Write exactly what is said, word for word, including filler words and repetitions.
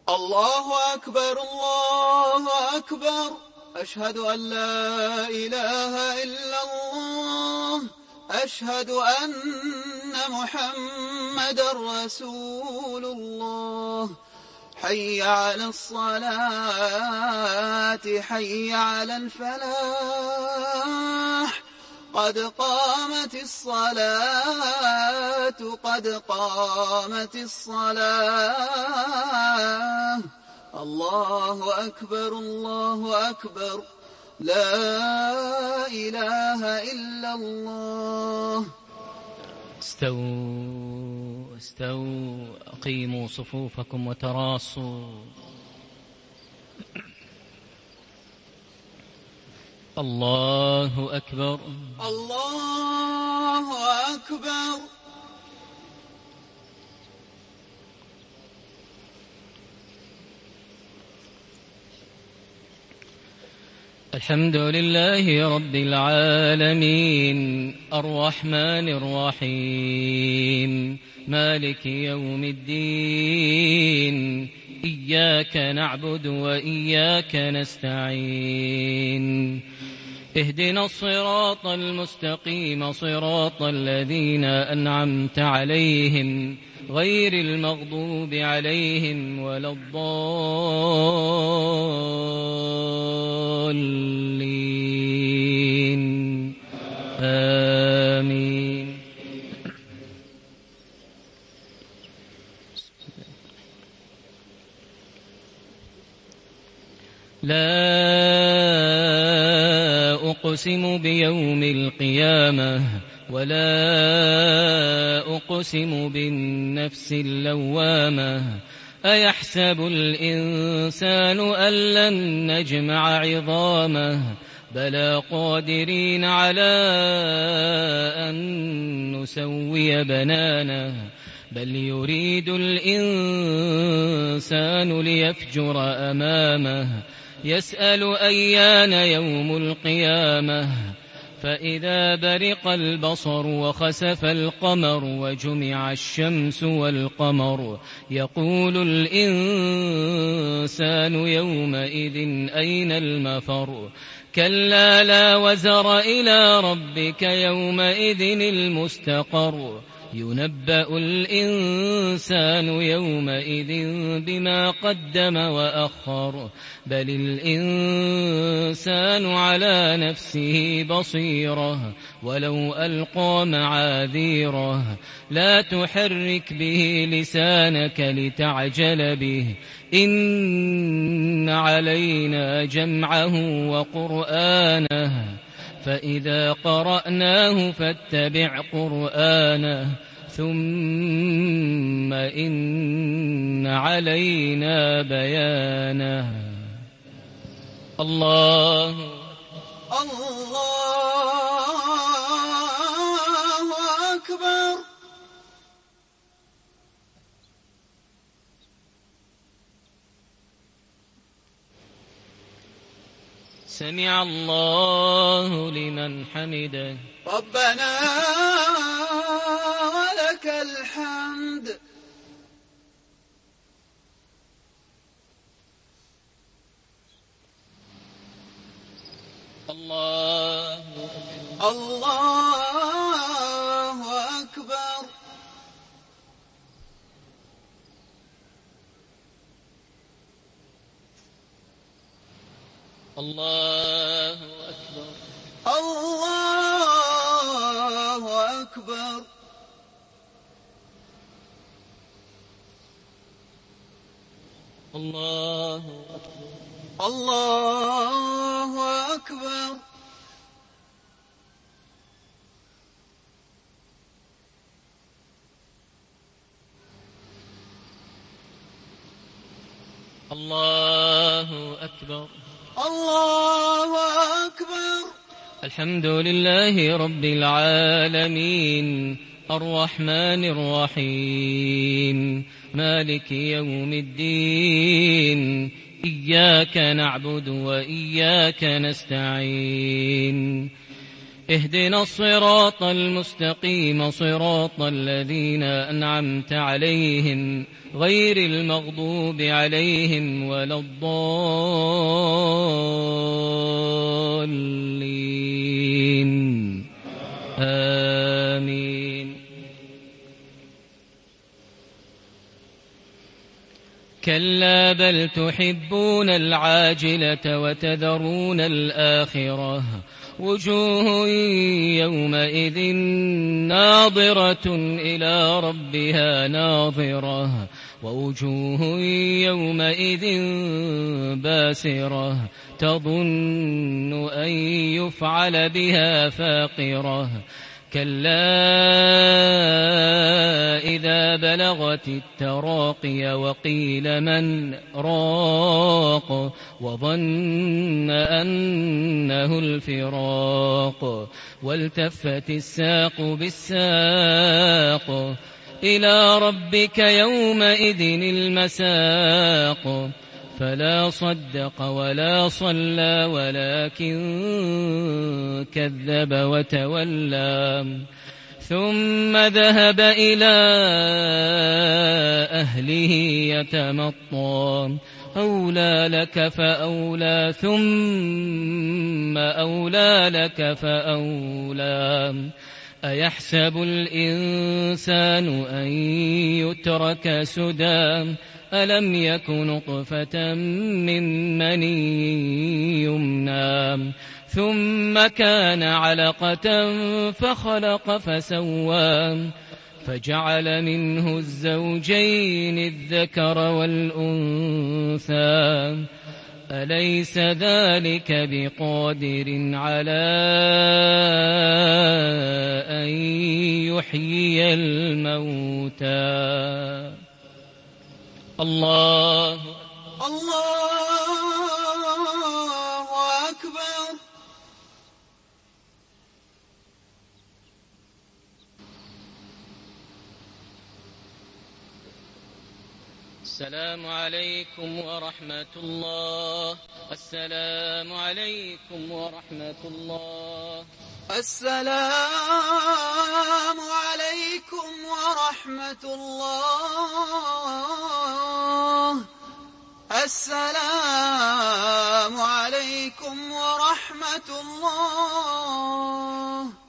الله أكبر الله أكبر أشهد أن لا إله إلا الله أشهد أن محمدا رسول الله حي على الصلاة حي على الفلاح قد قامت الصلاة قد قامت الصلاة الله أكبر الله أكبر لا إله إلا الله. استووا استووا أقيموا صفوفكم وتراصوا. الله أكبر الله أكبر. الحمد لله رب العالمين الرحمن الرحيم مالك يوم الدين إياك نعبد وإياك نستعين اهدنا الصراط المستقيم صراط الذين أنعمت عليهم غير المغضوب عليهم ولا الضالين آمين. لا أقسم بيوم القيامة ولا أقسم بالنفس اللوامة أيحسب الإنسان أن لن نجمع عظامه بلى قادرين على أن نسوي بنانه بل يريد الإنسان ليفجر أمامه يسأل أيان يوم القيامة فإذا برق البصر وخسف القمر وجمع الشمس والقمر يقول الإنسان يومئذ أين المفر كلا لا وزر إلى ربك يومئذ المستقر ينبأ الإنسان يومئذ بما قدم وأخر بل الإنسان على نفسه بصيرة ولو ألقى معاذيره لا تحرك به لسانك لتعجل به إن علينا جمعه وقرآنه فإذا قرأناه فاتبع قرآنه ثم إن علينا بيانه. الله الله أكبر. سمع الله لمن حمده ربنا ولك الحمد. الله الله أكبر. الله أكبر الله أكبر. الله أكبر الله أكبر. الله أكبر الله أكبر. الحمد لله رب العالمين الرحمن الرحيم مالك يوم الدين إياك نعبد وإياك نستعين اهدنا الصراط المستقيم صراط الذين أنعمت عليهم غير المغضوب عليهم ولا الضالين آمين. كلا بل تحبون العاجلة وتذرون الآخرة وجوه يومئذ ناظرة إلى ربها ناظرة ووجوه يومئذ باسرة تظن أن يفعل بها فاقرة كلا إذا بلغت التراقي وقيل من راق وظن أنه الفراق والتفت الساق بالساق إلى ربك يومئذ المساق فلا صدق ولا صلى ولكن كذب وتولى ثم ذهب إلى أهله يتمطى أولى لك فأولى ثم أولى لك فأولى أيحسب الإنسان أن يترك سدى ألم يك نطفة من مني يمنى ثم كان علقة فخلق فسوى فجعل منه الزوجين الذكر والأنثى أليس ذلك بقادر على أن يحيي الموتى الله الله أكبر. السلام عليكم ورحمة الله. السلام عليكم ورحمة الله. السلام عليكم ورحمة الله. السلام عليكم ورحمة الله.